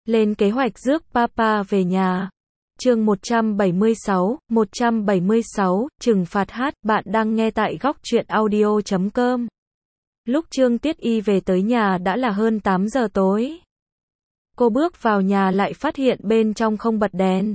Lên kế hoạch rước Papa về nhà. Chương 176, trừng phạt hát, bạn đang nghe tại góc truyện audio.com. Lúc Trương Tiết Y về tới nhà đã là hơn 8 giờ tối. Cô bước vào nhà lại phát hiện bên trong không bật đèn.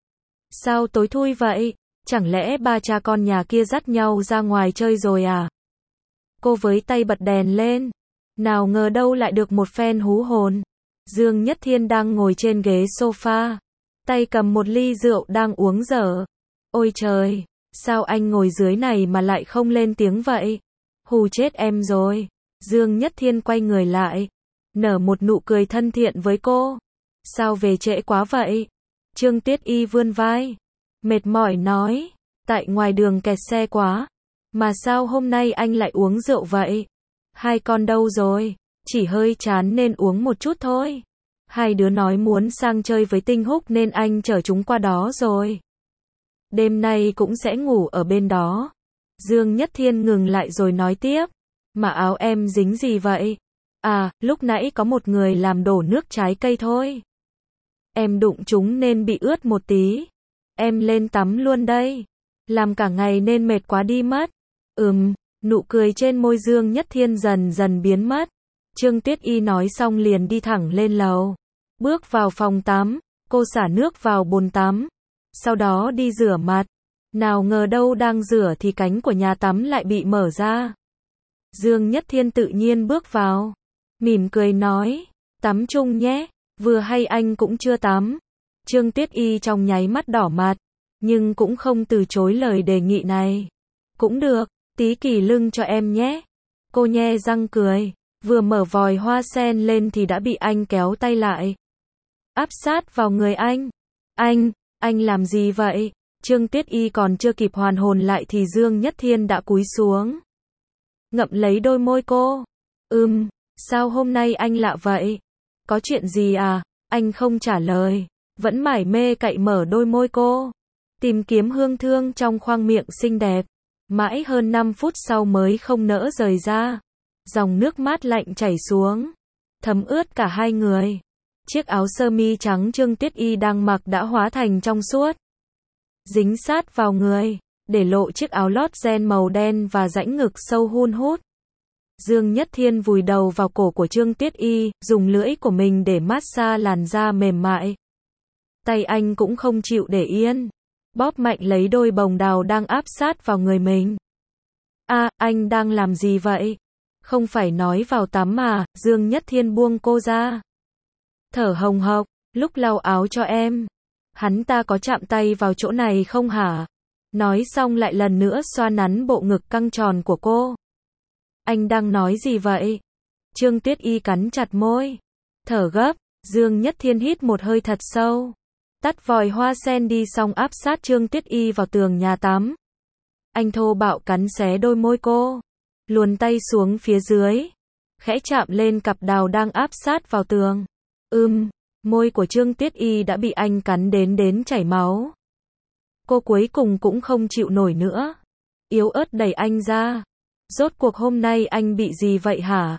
Sao tối thui vậy? Chẳng lẽ ba cha con nhà kia dắt nhau ra ngoài chơi rồi à? Cô với tay bật đèn lên. Nào ngờ đâu lại được một phen hú hồn. Dương Nhất Thiên đang ngồi trên ghế sofa, tay cầm một ly rượu đang uống dở. Ôi trời, sao anh ngồi dưới này mà lại không lên tiếng vậy? Hù chết em rồi. Dương Nhất Thiên quay người lại, nở một nụ cười thân thiện với cô. Sao về trễ quá vậy? Trương Tiết Y vươn vai, mệt mỏi nói, tại ngoài đường kẹt xe quá. Mà sao hôm nay anh lại uống rượu vậy? Hai con đâu rồi? Chỉ hơi chán nên uống một chút thôi. Hai đứa nói muốn sang chơi với Tinh Húc nên anh chở chúng qua đó rồi. Đêm nay cũng sẽ ngủ ở bên đó. Dương Nhất Thiên ngừng lại rồi nói tiếp. Mà áo em dính gì vậy? À, lúc nãy có một người làm đổ nước trái cây thôi. Em đụng chúng nên bị ướt một tí. Em lên tắm luôn đây. Làm cả ngày nên mệt quá đi mất. Nụ cười trên môi Dương Nhất Thiên dần dần biến mất. Trương Tiết Y nói xong liền đi thẳng lên lầu. Bước vào phòng tắm, cô xả nước vào bồn tắm. Sau đó đi rửa mặt. Nào ngờ đâu đang rửa thì cánh của nhà tắm lại bị mở ra. Dương Nhất Thiên tự nhiên bước vào. Mỉm cười nói, tắm chung nhé, vừa hay anh cũng chưa tắm. Trương Tiết Y trong nháy mắt đỏ mặt, nhưng cũng không từ chối lời đề nghị này. Cũng được, tí kỳ lưng cho em nhé. Cô nhe răng cười. Vừa mở vòi hoa sen lên thì đã bị anh kéo tay lại. Áp sát vào người anh. Anh làm gì vậy? Trương Tiết Y còn chưa kịp hoàn hồn lại thì Dương Nhất Thiên đã cúi xuống, ngậm lấy đôi môi cô. Sao hôm nay anh lạ vậy? Có chuyện gì à? Anh không trả lời, vẫn mải mê cạy mở đôi môi cô, tìm kiếm hương thơm trong khoang miệng xinh đẹp. Mãi hơn 5 phút sau mới không nỡ rời ra. Dòng nước mát lạnh chảy xuống, thấm ướt cả hai người. Chiếc áo sơ mi trắng Trương Tiết Y đang mặc đã hóa thành trong suốt, dính sát vào người, để lộ chiếc áo lót ren màu đen và rãnh ngực sâu hun hút. Dương Nhất Thiên vùi đầu vào cổ của Trương Tiết Y, dùng lưỡi của mình để massage làn da mềm mại. Tay anh cũng không chịu để yên, bóp mạnh lấy đôi bồng đào đang áp sát vào người mình. Anh đang làm gì vậy? Không phải nói vào tắm mà. Dương Nhất Thiên buông cô ra, thở hồng hộc, lúc lau áo cho em. Hắn ta có chạm tay vào chỗ này không hả? Nói xong lại lần nữa xoa nắn bộ ngực căng tròn của cô. Anh đang nói gì vậy? Trương Tiết Y cắn chặt môi, thở gấp. Dương Nhất Thiên hít một hơi thật sâu, tắt vòi hoa sen đi xong áp sát Trương Tiết Y vào tường nhà tắm. Anh thô bạo cắn xé đôi môi cô, luồn tay xuống phía dưới, khẽ chạm lên cặp đào đang áp sát vào tường. Môi của Trương Tiết Y đã bị anh cắn đến chảy máu. Cô cuối cùng cũng không chịu nổi nữa, yếu ớt đẩy anh ra. Rốt cuộc hôm nay anh bị gì vậy hả?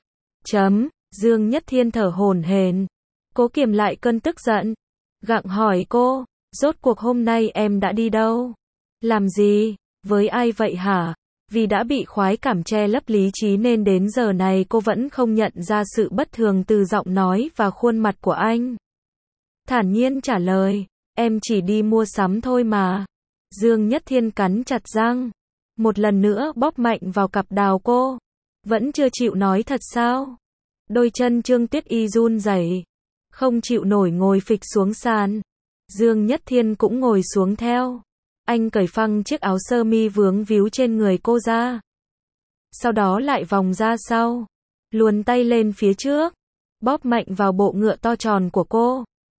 Dương Nhất Thiên thở hổn hển, cố kiềm lại cơn tức giận, gặng hỏi cô, rốt cuộc hôm nay em đã đi đâu? Làm gì? Với ai vậy hả? Vì đã bị khoái cảm che lấp lý trí nên đến giờ này cô vẫn không nhận ra sự bất thường từ giọng nói và khuôn mặt của anh. Thản nhiên trả lời, em chỉ đi mua sắm thôi mà. Dương Nhất Thiên cắn chặt răng, một lần nữa bóp mạnh vào cặp đào cô. Vẫn chưa chịu nói thật sao? Đôi chân Trương Tiết Y run rẩy, không chịu nổi ngồi phịch xuống sàn. Dương Nhất Thiên cũng ngồi xuống theo. Anh cởi phăng chiếc áo sơ mi vướng víu trên người cô ra. Sau đó lại vòng ra sau, luồn tay lên phía trước, bóp mạnh vào bộ ngựa to tròn của cô.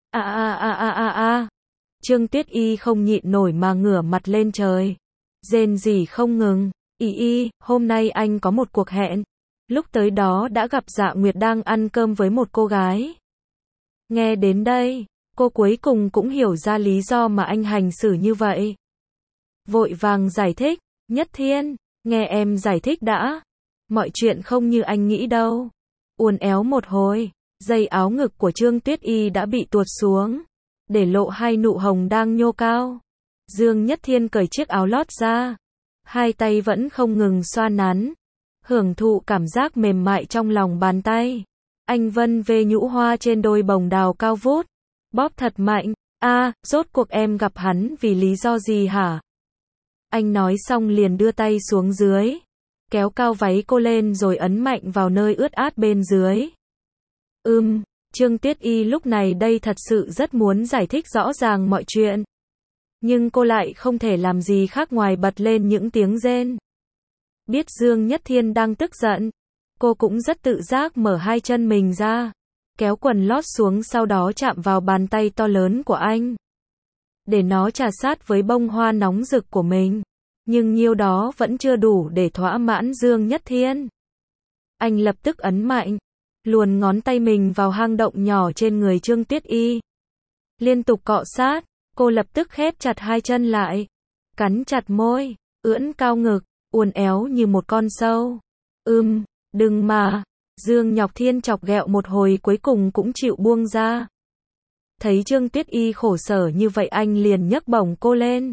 Trương Tiết Y không nhịn nổi mà ngửa mặt lên trời, rên rỉ không ngừng. Hôm nay anh có một cuộc hẹn. Lúc tới đó đã gặp Dạ Nguyệt đang ăn cơm với một cô gái. Nghe đến đây, cô cuối cùng cũng hiểu ra lý do mà anh hành xử như vậy. Vội vàng giải thích, Nhất Thiên, nghe em giải thích đã. Mọi chuyện không như anh nghĩ đâu. Uốn éo một hồi, Dây áo ngực của Trương Tuyết Y đã bị tuột xuống, để lộ hai nụ hồng đang nhô cao. Dương Nhất Thiên cởi chiếc áo lót ra, hai tay vẫn không ngừng xoa nắn, hưởng thụ cảm giác mềm mại trong lòng bàn tay. Anh vân về nhũ hoa trên đôi bồng đào cao vút, bóp thật mạnh. Rốt cuộc em gặp hắn vì lý do gì hả? Anh nói xong liền đưa tay xuống dưới, kéo cao váy cô lên rồi ấn mạnh vào nơi ướt át bên dưới. Trương Tuyết Y lúc này đây thật sự rất muốn giải thích rõ ràng mọi chuyện. Nhưng cô lại không thể làm gì khác ngoài bật lên những tiếng rên. Biết Dương Nhất Thiên đang tức giận, cô cũng rất tự giác mở hai chân mình ra, kéo quần lót xuống, sau đó chạm vào bàn tay to lớn của anh, để nó chà sát với bông hoa nóng rực của mình. Nhưng nhiêu đó vẫn chưa đủ để thỏa mãn Dương Nhất Thiên. Anh lập tức ấn mạnh, luồn ngón tay mình vào hang động nhỏ trên người Trương Tuyết Y. Liên tục cọ sát, cô lập tức khép chặt hai chân lại, cắn chặt môi, ưỡn cao ngực, uốn éo như một con sâu. Đừng mà. Dương Nhọc Thiên chọc ghẹo một hồi cuối cùng cũng chịu buông ra. Thấy Trương Tuyết Y khổ sở như vậy anh liền nhấc bổng cô lên,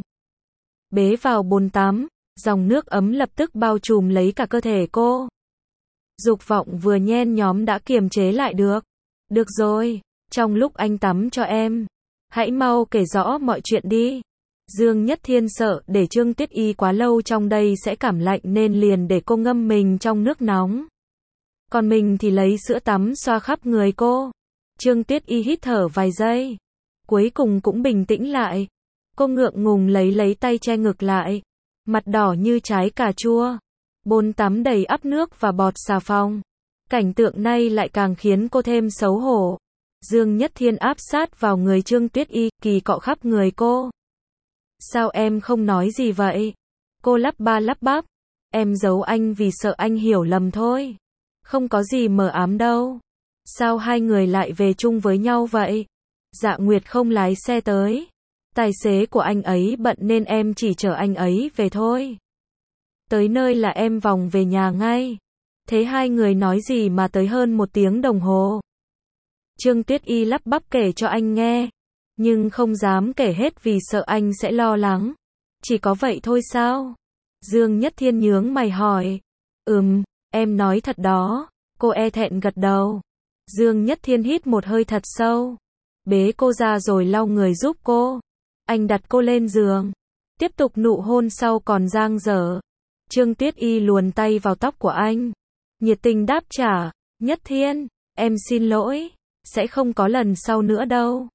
bế vào bồn tắm, dòng nước ấm lập tức bao trùm lấy cả cơ thể cô. Dục vọng vừa nhen nhóm đã kiềm chế lại được. Được rồi, trong lúc anh tắm cho em, hãy mau kể rõ mọi chuyện đi. Dương Nhất Thiên sợ để Trương Tuyết Y quá lâu trong đây sẽ cảm lạnh nên liền để cô ngâm mình trong nước nóng. Còn mình thì lấy sữa tắm xoa khắp người cô. Trương Tuyết Y hít thở vài giây, cuối cùng cũng bình tĩnh lại. Cô ngượng ngùng lấy tay che ngực lại, mặt đỏ như trái cà chua. Bồn tắm đầy ắp nước và bọt xà phòng. Cảnh tượng này lại càng khiến cô thêm xấu hổ. Dương Nhất Thiên áp sát vào người Trương Tuyết Y, kỳ cọ khắp người cô. Sao em không nói gì vậy? Cô lắp ba lắp bắp. Em giấu anh vì sợ anh hiểu lầm thôi. Không có gì mờ ám đâu. Sao hai người lại về chung với nhau vậy? Dạ Nguyệt không lái xe tới. Tài xế của anh ấy bận nên em chỉ chở anh ấy về thôi. Tới nơi là em vòng về nhà ngay. Thế hai người nói gì mà tới hơn 1 tiếng đồng hồ? Trương Tuyết Y lắp bắp kể cho anh nghe, nhưng không dám kể hết vì sợ anh sẽ lo lắng. Chỉ có vậy thôi sao? Dương Nhất Thiên nhướng mày hỏi. Em nói thật đó. Cô e thẹn gật đầu. Dương Nhất Thiên hít một hơi thật sâu, bế cô ra rồi lau người giúp cô. Anh đặt cô lên giường, tiếp tục nụ hôn sau còn dang dở. Trương Tuyết Y luồn tay vào tóc của anh, nhiệt tình đáp trả. Nhất Thiên, em xin lỗi, sẽ không có lần sau nữa đâu.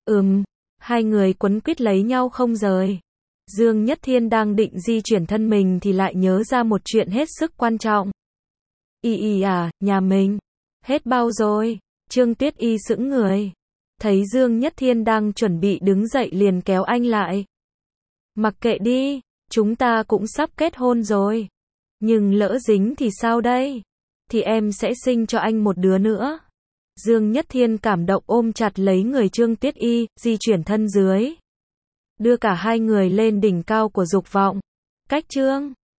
Hai người quấn quýt lấy nhau không rời. Dương Nhất Thiên đang định di chuyển thân mình thì lại nhớ ra một chuyện hết sức quan trọng. Nhà mình hết bao rồi? Trương Tuyết Y sững người, thấy Dương Nhất Thiên đang chuẩn bị đứng dậy liền kéo anh lại. Mặc kệ đi, chúng ta cũng sắp kết hôn rồi. Nhưng lỡ dính thì sao đây? Thì em sẽ sinh cho anh một đứa nữa. Dương Nhất Thiên cảm động ôm chặt lấy người Trương Tuyết Y, di chuyển thân dưới, đưa cả hai người lên đỉnh cao của dục vọng. Cách Trương